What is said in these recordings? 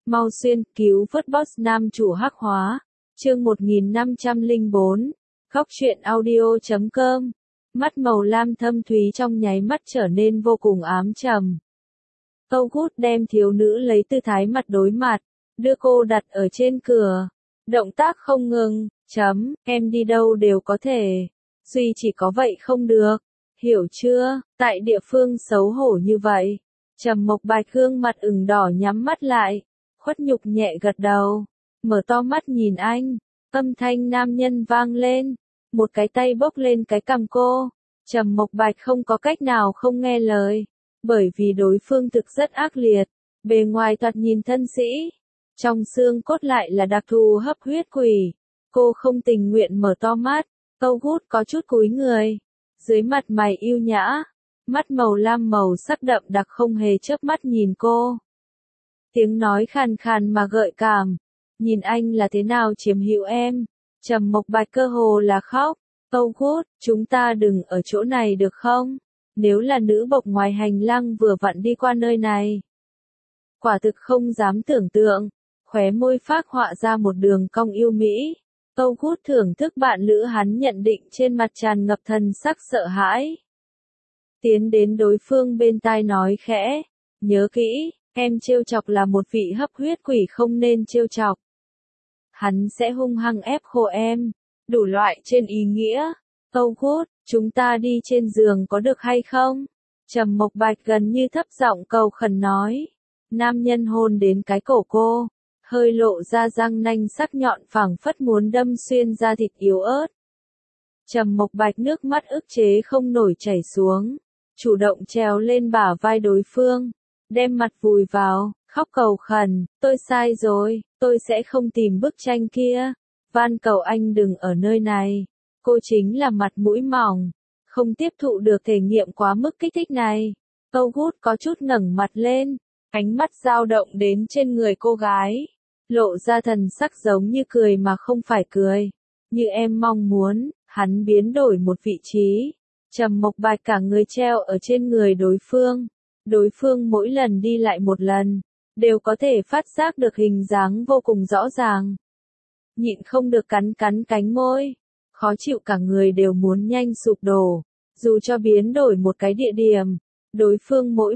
Mau xuyên, cứu vớt boss nam chủ hắc hóa. Chương 1504. Góc truyện audio.com. Mắt màu lam thâm thúy trong nháy mắt trở nên vô cùng ám trầm. Tâu Gút đem thiếu nữ lấy tư thái mặt đối mặt, đưa cô đặt ở trên cửa. Động tác không ngừng, em đi đâu đều có thể. Duy chỉ có vậy không được. Hiểu chưa, tại địa phương xấu hổ như vậy. Trầm Mộc Bạch gương mặt ửng đỏ nhắm mắt lại. Khuất Nhục nhẹ gật đầu. Mở to mắt nhìn anh. Âm thanh nam nhân vang lên. Một cái tay bốc lên cái cằm cô. Trầm Mộc Bạch không có cách nào không nghe lời. Bởi vì đối phương thực rất ác liệt. Bề ngoài thoạt nhìn thân sĩ. Trong xương cốt lại là đặc thù hấp huyết quỷ. Cô không tình nguyện mở to mắt. Tâu Gút có chút cúi người. Dưới mặt mày yêu nhã. Mắt màu lam màu sắc đậm đặc không hề chớp mắt nhìn cô. Tiếng nói khàn khàn mà gợi cảm. Nhìn anh là thế nào chiếm hữu em. Trầm Mộc Bạch cơ hồ là khóc. Tâu Gút, chúng ta đừng ở chỗ này được không? Nếu là nữ bộc ngoài hành lang vừa vặn đi qua nơi này. Quả thực không dám tưởng tượng. Khóe môi phác họa ra một đường cong yêu mỹ. Tâu Gút thưởng thức bạn lữ hắn nhận định trên mặt tràn ngập thần sắc sợ hãi. Tiến đến đối phương bên tai nói khẽ. Nhớ kỹ, em trêu chọc là một vị hấp huyết quỷ không nên trêu chọc. Hắn sẽ hung hăng ép khô em. Đủ loại trên ý nghĩa. Tâu Gút, chúng ta đi trên giường có được hay không? Trầm Mộc Bạch gần như thấp giọng cầu khẩn nói. Nam nhân hôn đến cái cổ cô. Hơi lộ ra răng nanh sắc nhọn phảng phất muốn đâm xuyên da thịt yếu ớt. Trầm Mộc Bạch nước mắt ức chế không nổi chảy xuống. Chủ động trèo lên bả vai đối phương. Đem mặt vùi vào, khóc cầu khẩn. Tôi sai rồi, tôi sẽ không tìm bức tranh kia. Van cầu anh đừng ở nơi này. Cô chính là mặt mũi mỏng. Không tiếp thụ được thể nghiệm quá mức kích thích này. Tâu Gút có chút ngẩng mặt lên. Ánh mắt dao động đến trên người cô gái. Lộ ra thần sắc giống như cười mà không phải cười. Như em mong muốn, hắn biến đổi một vị trí. Trầm Mộc Bạch cả người treo ở trên người đối phương. Đối phương mỗi lần đi lại một lần, đều có thể phát giác được hình dáng vô cùng rõ ràng. Nhịn không được cắn cánh môi. Khó chịu cả người đều muốn nhanh sụp đổ. Dù cho biến đổi một cái địa điểm, đối phương mỗi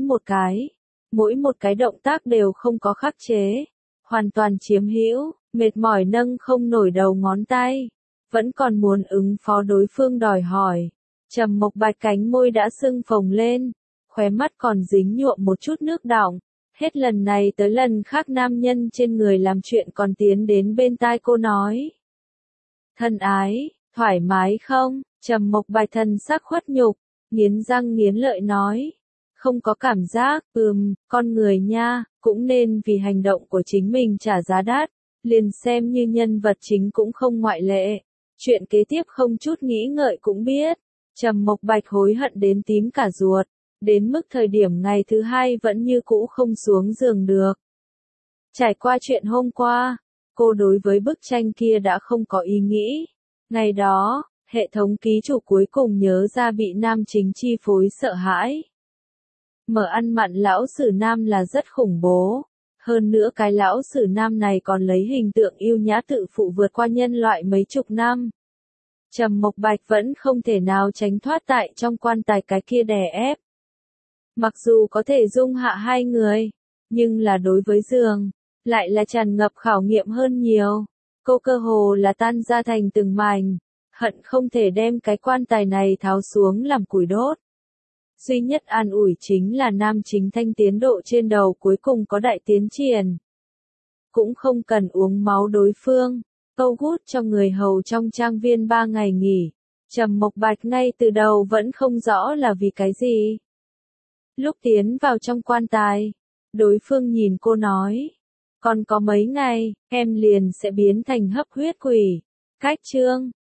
một cái động tác đều không có khắc chế. Hoàn toàn chiếm hữu, mệt mỏi nâng không nổi đầu ngón tay. Vẫn còn muốn ứng phó đối phương đòi hỏi. Trầm Mộc Bạch cánh môi đã sưng phồng lên. Khóe mắt còn dính nhuộm một chút nước đọng. Hết lần này tới lần khác nam nhân trên người làm chuyện còn tiến đến bên tai cô nói. Thân ái, thoải mái không? Trầm Mộc Bạch thần sắc khuất nhục, nghiến răng nghiến lợi nói. Không có cảm giác, con người nha, cũng nên vì hành động của chính mình trả giá đắt, liền xem như nhân vật chính cũng không ngoại lệ. Chuyện kế tiếp không chút nghĩ ngợi cũng biết. Trầm Mộc Bạch hối hận đến tím cả ruột, đến mức thời điểm ngày thứ hai vẫn như cũ không xuống giường được. Trải qua chuyện hôm qua, cô đối với bức tranh kia đã không có ý nghĩ. Ngày đó, hệ thống ký chủ cuối cùng nhớ ra bị nam chính chi phối sợ hãi. Mở ăn mặn lão sử nam là rất khủng bố. Hơn nữa cái lão sử nam này còn lấy hình tượng yêu nhã tự phụ vượt qua nhân loại mấy chục năm. Trầm Mộc Bạch vẫn không thể nào tránh thoát tại trong quan tài cái kia đè ép. Mặc dù có thể dung hạ hai người, nhưng là đối với giường, lại là tràn ngập khảo nghiệm hơn nhiều. Cô cơ hồ là tan ra thành từng mảnh, hận không thể đem cái quan tài này tháo xuống làm củi đốt. Duy nhất an ủi chính là nam chính thanh tiến độ trên đầu cuối cùng có đại tiến triển. Cũng không cần uống máu đối phương. Tâu Gút cho người hầu trong trang viên 3 ngày nghỉ. Trầm Mộc Bạch ngay từ đầu vẫn không rõ là vì cái gì. Lúc tiến vào trong quan tài, đối phương nhìn cô nói. Còn có mấy ngày, em liền sẽ biến thành hấp huyết quỷ. Cách chương.